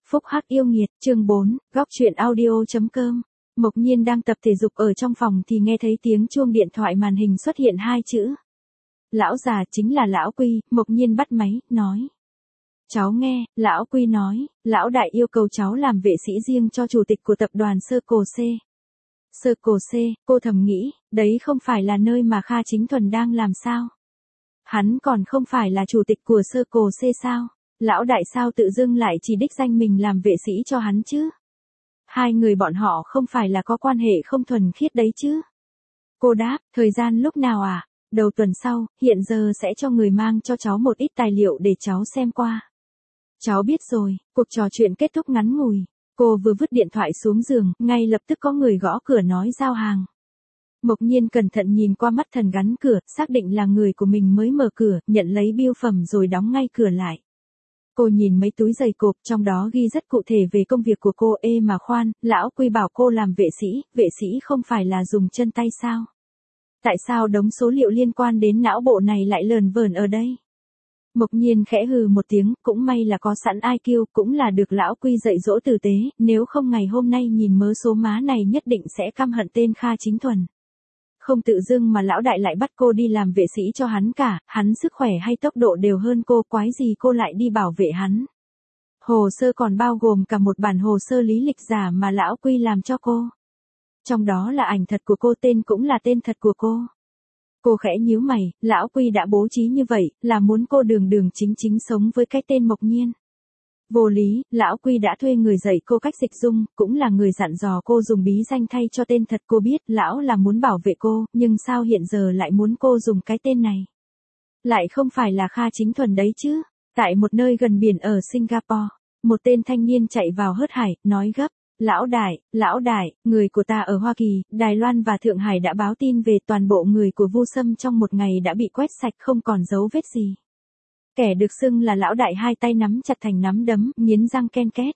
Phúc Hắc yêu nghiệt, chương 4, góc truyện audio.com. Mộc Nhiên đang tập thể dục ở trong phòng thì nghe thấy tiếng chuông điện thoại màn hình xuất hiện hai chữ. Lão già chính là Lão Quy. Mộc Nhiên bắt máy, nói. Cháu nghe, Lão Quy nói, Lão Đại yêu cầu cháu làm vệ sĩ riêng cho chủ tịch của tập đoàn Circle C. Circle C, cô thầm nghĩ, đấy không phải là nơi mà Kha Chính Thuần đang làm sao? Hắn còn không phải là chủ tịch của Circle C sao? Lão Đại sao tự dưng lại chỉ đích danh mình làm vệ sĩ cho hắn chứ? Hai người bọn họ không phải là có quan hệ không thuần khiết đấy chứ? Cô đáp, thời gian lúc nào à? Đầu tuần sau, hiện giờ sẽ cho người mang cho cháu một ít tài liệu để cháu xem qua. Cháu biết rồi, cuộc trò chuyện kết thúc ngắn ngủi. Cô vừa vứt điện thoại xuống giường, ngay lập tức có người gõ cửa nói giao hàng. Mộc Nhiên cẩn thận nhìn qua mắt thần gắn cửa, xác định là người của mình mới mở cửa, nhận lấy bưu phẩm rồi đóng ngay cửa lại. Cô nhìn mấy túi giày cộp, trong đó ghi rất cụ thể về công việc của cô. Ê mà khoan, Lão Quy bảo cô làm vệ sĩ không phải là dùng chân tay sao? Tại sao đống số liệu liên quan đến não bộ này lại lờn vờn ở đây? Mộc Nhiên khẽ hừ một tiếng, cũng may là có sẵn IQ, cũng là được Lão Quy dạy dỗ tử tế, nếu không ngày hôm nay nhìn mớ số má này nhất định sẽ căm hận tên Kha Chính Thuần. Không tự dưng mà Lão Đại lại bắt cô đi làm vệ sĩ cho hắn cả, hắn sức khỏe hay tốc độ đều hơn cô, quái gì cô lại đi bảo vệ hắn. Hồ sơ còn bao gồm cả một bản hồ sơ lý lịch giả mà Lão Quy làm cho cô. Trong đó là ảnh thật của cô, tên cũng là tên thật của cô. Cô khẽ nhíu mày, Lão Quy đã bố trí như vậy, là muốn cô đường đường chính chính sống với cái tên Mộc Nhiên. Vô lý, Lão Quy đã thuê người dạy cô cách dịch dung, cũng là người dặn dò cô dùng bí danh thay cho tên thật. Cô biết, Lão là muốn bảo vệ cô, nhưng sao hiện giờ lại muốn cô dùng cái tên này? Lại không phải là Kha Chính Thuần đấy chứ? Tại một nơi gần biển ở Singapore, một tên thanh niên chạy vào hớt hải, nói gấp. Lão Đại, người của ta ở Hoa Kỳ, Đài Loan và Thượng Hải đã báo tin về toàn bộ người của Vu Sâm trong một ngày đã bị quét sạch không còn dấu vết gì. Kẻ được xưng là Lão Đại hai tay nắm chặt thành nắm đấm, nghiến răng ken két.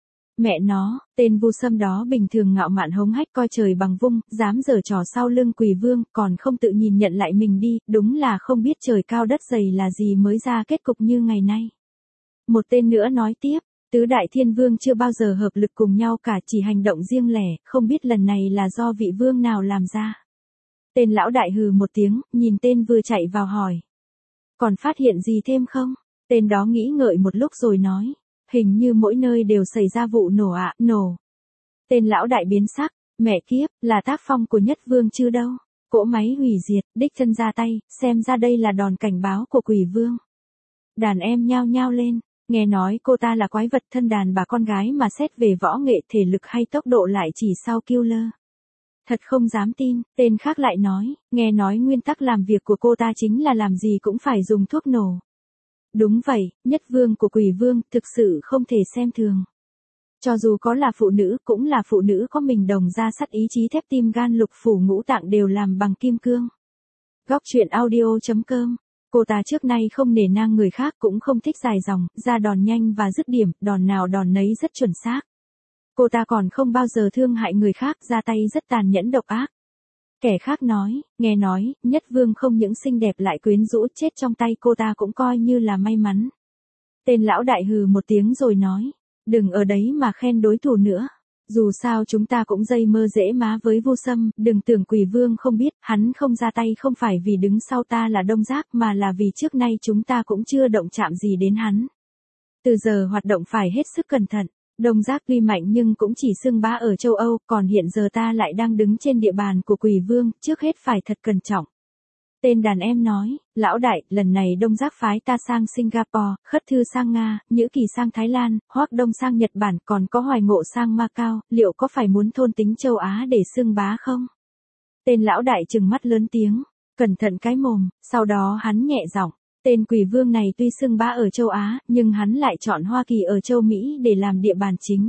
Mẹ nó, tên Vu Sâm đó bình thường ngạo mạn hống hách coi trời bằng vung, dám giở trò sau lưng Quỷ Vương, còn không tự nhìn nhận lại mình đi, đúng là không biết trời cao đất dày là gì mới ra kết cục như ngày nay. Một tên nữa nói tiếp. Tứ Đại Thiên Vương chưa bao giờ hợp lực cùng nhau cả, chỉ hành động riêng lẻ, không biết lần này là do vị vương nào làm ra. Tên Lão Đại hừ một tiếng, nhìn tên vừa chạy vào hỏi. Còn phát hiện gì thêm không? Tên đó nghĩ ngợi một lúc rồi nói. Hình như mỗi nơi đều xảy ra vụ nổ ạ, nổ. Tên Lão Đại biến sắc, mẹ kiếp, là tác phong của Nhất Vương chứ đâu. Cỗ máy hủy diệt, đích thân ra tay, xem ra đây là đòn cảnh báo của Quỷ Vương. Đàn em nhao nhao lên. Nghe nói cô ta là quái vật thân đàn bà con gái mà xét về võ nghệ thể lực hay tốc độ lại chỉ sau Killer. Thật không dám tin, tên khác lại nói, nghe nói nguyên tắc làm việc của cô ta chính là làm gì cũng phải dùng thuốc nổ. Đúng vậy, Nhất Vương của Quỷ Vương thực sự không thể xem thường. Cho dù có là phụ nữ cũng là phụ nữ có mình đồng ra sắt ý chí thép tim gan lục phủ ngũ tạng đều làm bằng kim cương. Góc truyện audio.com. Cô ta trước nay không nể nang người khác, cũng không thích dài dòng, ra đòn nhanh và dứt điểm, đòn nào đòn nấy rất chuẩn xác. Cô ta còn không bao giờ thương hại người khác, ra tay rất tàn nhẫn độc ác. Kẻ khác nói, nghe nói, Nhất Vương không những xinh đẹp lại quyến rũ, chết trong tay cô ta cũng coi như là may mắn. Tên Lão Đại hừ một tiếng rồi nói, đừng ở đấy mà khen đối thủ nữa. Dù sao chúng ta cũng dây mơ dễ má với Vu Sâm, đừng tưởng Quỷ Vương không biết, hắn không ra tay không phải vì đứng sau ta là Đông Giác mà là vì trước nay chúng ta cũng chưa động chạm gì đến hắn. Từ giờ hoạt động phải hết sức cẩn thận, Đông Giác tuy mạnh nhưng cũng chỉ xưng bá ở châu Âu, còn hiện giờ ta lại đang đứng trên địa bàn của Quỷ Vương, trước hết phải thật cẩn trọng. Tên đàn em nói, Lão Đại, lần này Đông Giác phái ta sang Singapore, Khất Thư sang Nga, Nhữ Kỳ sang Thái Lan, Hoắc Đông sang Nhật Bản, còn có Hoài Ngộ sang Macau, liệu có phải muốn thôn tính châu Á để xưng bá không? Tên Lão Đại trừng mắt lớn tiếng, cẩn thận cái mồm, sau đó hắn nhẹ giọng, tên Quỷ Vương này tuy xưng bá ở châu Á, nhưng hắn lại chọn Hoa Kỳ ở châu Mỹ để làm địa bàn chính.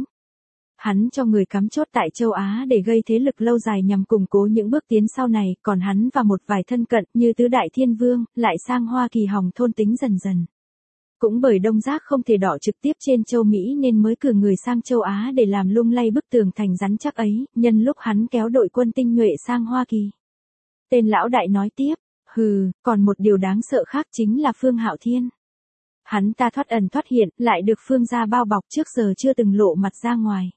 Hắn cho người cắm chốt tại châu Á để gây thế lực lâu dài nhằm củng cố những bước tiến sau này, còn hắn và một vài thân cận như Tứ Đại Thiên Vương, lại sang Hoa Kỳ hòng thôn tính dần dần. Cũng bởi Đông Giác không thể đọ trực tiếp trên châu Mỹ nên mới cử người sang châu Á để làm lung lay bức tường thành rắn chắc ấy, nhân lúc hắn kéo đội quân tinh nhuệ sang Hoa Kỳ. Tên Lão Đại nói tiếp, còn một điều đáng sợ khác chính là Phương Hạo Thiên. Hắn ta thoát ẩn thoát hiện, lại được Phương gia bao bọc trước giờ chưa từng lộ mặt ra ngoài.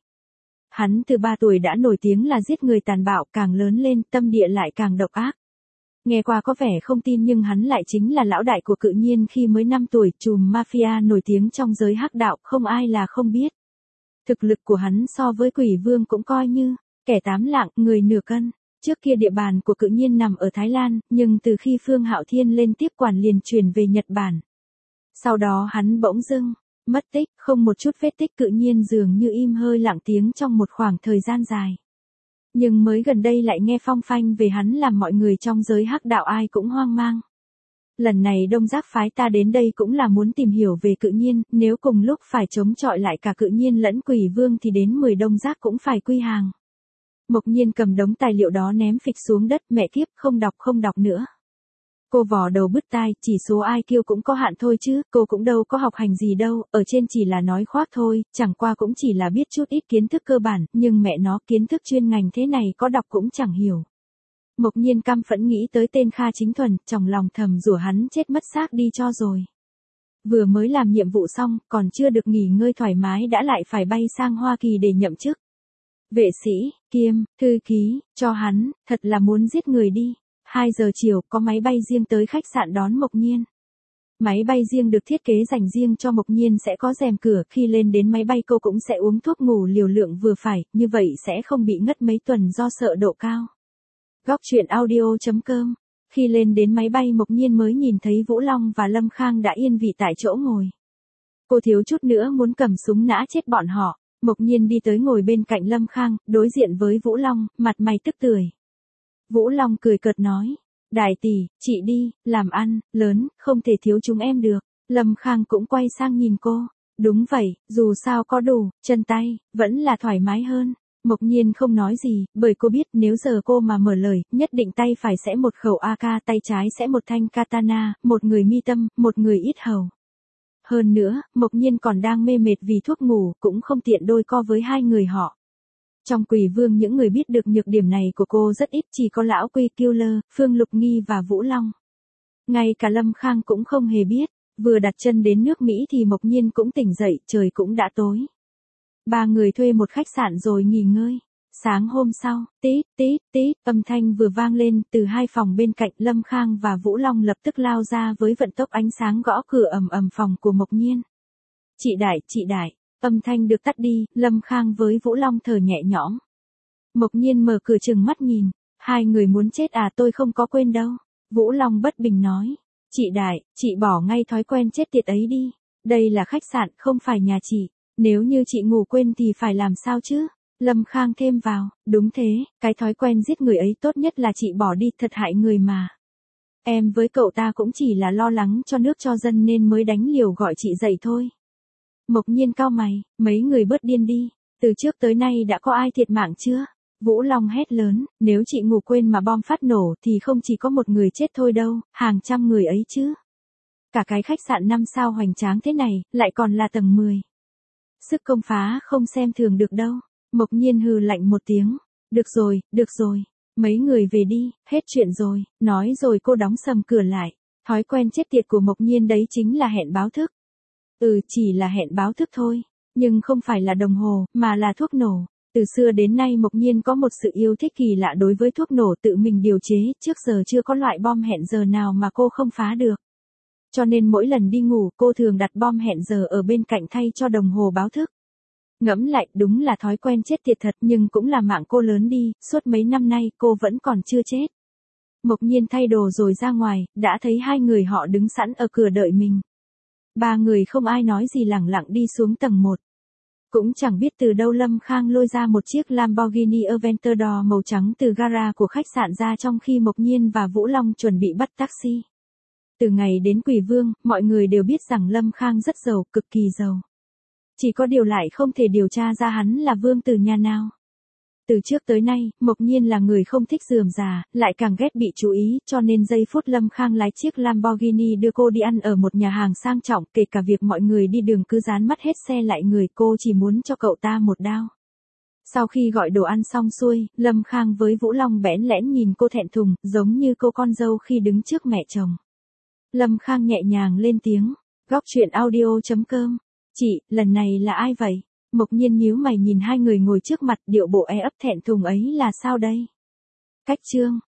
Hắn từ 3 tuổi đã nổi tiếng là giết người tàn bạo, càng lớn lên, tâm địa lại càng độc ác. Nghe qua có vẻ không tin nhưng hắn lại chính là lão đại của Cự Nhiên khi mới 5 tuổi, trùm mafia nổi tiếng trong giới hắc đạo, không ai là không biết. Thực lực của hắn so với Quỷ Vương cũng coi như kẻ 8 lạng, người nửa cân. Trước kia địa bàn của Cự Nhiên nằm ở Thái Lan, nhưng từ khi Phương Hạo Thiên lên tiếp quản liền chuyển về Nhật Bản. Sau đó hắn bỗng dưng mất tích, không một chút vết tích, Cự Nhiên dường như im hơi lặng tiếng trong một khoảng thời gian dài. Nhưng mới gần đây lại nghe phong phanh về hắn làm mọi người trong giới hắc đạo ai cũng hoang mang. Lần này Đông Giác phái ta đến đây cũng là muốn tìm hiểu về Cự Nhiên, nếu cùng lúc phải chống chọi lại cả Cự Nhiên lẫn Quỷ Vương thì đến 10 Đông Giác cũng phải quy hàng. Mộc Nhiên cầm đống tài liệu đó ném phịch xuống đất, mẹ kiếp, không đọc nữa. Cô vò đầu bứt tai, chỉ số IQ cũng có hạn thôi chứ, cô cũng đâu có học hành gì đâu, ở trên chỉ là nói khoác thôi, chẳng qua cũng chỉ là biết chút ít kiến thức cơ bản, nhưng mẹ nó kiến thức chuyên ngành thế này có đọc cũng chẳng hiểu. Mộc Nhiên căm phẫn nghĩ tới tên Kha Chính Thuần, trong lòng thầm rủa hắn chết mất xác đi cho rồi. Vừa mới làm nhiệm vụ xong, còn chưa được nghỉ ngơi thoải mái đã lại phải bay sang Hoa Kỳ để nhậm chức. Vệ sĩ, kiêm, thư ký, cho hắn, thật là muốn giết người đi. 2 giờ chiều, có máy bay riêng tới khách sạn đón Mộc Nhiên. Máy bay riêng được thiết kế dành riêng cho Mộc Nhiên sẽ có rèm cửa, khi lên đến máy bay cô cũng sẽ uống thuốc ngủ liều lượng vừa phải, như vậy sẽ không bị ngất mấy tuần do sợ độ cao. Góc truyện audio.com. Khi lên đến máy bay Mộc Nhiên mới nhìn thấy Vũ Long và Lâm Khang đã yên vị tại chỗ ngồi. Cô thiếu chút nữa muốn cầm súng nã chết bọn họ. Mộc Nhiên đi tới ngồi bên cạnh Lâm Khang, đối diện với Vũ Long, mặt mày tức tưởi. Vũ Long cười cợt nói, đại tỷ, chị đi, làm ăn, lớn, không thể thiếu chúng em được. Lâm Khang cũng quay sang nhìn cô, đúng vậy, dù sao có đủ, chân tay, vẫn là thoải mái hơn. Mộc Nhiên không nói gì, bởi cô biết nếu giờ cô mà mở lời, nhất định tay phải sẽ một khẩu AK, tay trái sẽ một thanh katana, một người mi tâm, một người yết hầu. Hơn nữa, Mộc Nhiên còn đang mê mệt vì thuốc ngủ, cũng không tiện đôi co với 2 người họ. Trong Quỷ Vương những người biết được nhược điểm này của cô rất ít, chỉ có lão Quy Killer, Phương Lục Nghi và Vũ Long. Ngay cả Lâm Khang cũng không hề biết, vừa đặt chân đến nước Mỹ thì Mộc Nhiên cũng tỉnh dậy, trời cũng đã tối. 3 người thuê một khách sạn rồi nghỉ ngơi. Sáng hôm sau, tít tít tít, âm thanh vừa vang lên, từ 2 phòng bên cạnh Lâm Khang và Vũ Long lập tức lao ra với vận tốc ánh sáng gõ cửa ầm ầm phòng của Mộc Nhiên. Chị Đại, âm thanh được tắt đi, Lâm Khang với Vũ Long thở nhẹ nhõm. Mộc Nhiên mở cửa trừng mắt nhìn, 2 người muốn chết à, tôi không có quên đâu. Vũ Long bất bình nói, chị Đại, chị bỏ ngay thói quen chết tiệt ấy đi, đây là khách sạn, không phải nhà chị, nếu như chị ngủ quên thì phải làm sao chứ? Lâm Khang thêm vào, đúng thế, cái thói quen giết người ấy tốt nhất là chị bỏ đi, thật hại người mà. Em với cậu ta cũng chỉ là lo lắng cho nước cho dân nên mới đánh liều gọi chị dậy thôi. Mộc Nhiên cau mày, mấy người bớt điên đi, từ trước tới nay đã có ai thiệt mạng chưa? Vũ Long hét lớn, nếu chị ngủ quên mà bom phát nổ thì không chỉ có một người chết thôi đâu, hàng trăm người ấy chứ. Cả cái khách sạn 5 sao hoành tráng thế này, lại còn là tầng 10. Sức công phá không xem thường được đâu. Mộc Nhiên hừ lạnh một tiếng. Được rồi, mấy người về đi, hết chuyện rồi, nói rồi cô đóng sầm cửa lại. Thói quen chết tiệt của Mộc Nhiên đấy chính là hẹn báo thức. Chỉ là hẹn báo thức thôi, nhưng không phải là đồng hồ, mà là thuốc nổ. Từ xưa đến nay Mộc Nhiên có một sự yêu thích kỳ lạ đối với thuốc nổ tự mình điều chế, trước giờ chưa có loại bom hẹn giờ nào mà cô không phá được. Cho nên mỗi lần đi ngủ cô thường đặt bom hẹn giờ ở bên cạnh thay cho đồng hồ báo thức. Ngẫm lại, đúng là thói quen chết tiệt thật, nhưng cũng là mạng cô lớn đi, suốt mấy năm nay cô vẫn còn chưa chết. Mộc Nhiên thay đồ rồi ra ngoài, đã thấy 2 người họ đứng sẵn ở cửa đợi mình. 3 người không ai nói gì lẳng lặng đi xuống tầng 1. Cũng chẳng biết từ đâu Lâm Khang lôi ra một chiếc Lamborghini Aventador màu trắng từ gara của khách sạn ra trong khi Mộc Nhiên và Vũ Long chuẩn bị bắt taxi. Từ ngày đến Quỷ Vương, mọi người đều biết rằng Lâm Khang rất giàu, cực kỳ giàu. Chỉ có điều lại không thể điều tra ra hắn là vương tử nhà nào. Từ trước tới nay, Mộc Nhiên là người không thích rườm rà, lại càng ghét bị chú ý, cho nên giây phút Lâm Khang lái chiếc Lamborghini đưa cô đi ăn ở một nhà hàng sang trọng, kể cả việc mọi người đi đường cứ dán mắt hết xe lại người, cô chỉ muốn cho cậu ta một đao. Sau khi gọi đồ ăn xong xuôi, Lâm Khang với Vũ Long bẽn lẽn nhìn cô thẹn thùng, giống như cô con dâu khi đứng trước mẹ chồng. Lâm Khang nhẹ nhàng lên tiếng, Góc chuyện audio.com. Chị, lần này là ai vậy? Mộc Nhiên nhíu mày nhìn hai người ngồi trước mặt, điệu bộ e ấp thẹn thùng ấy là sao đây? Cách chương.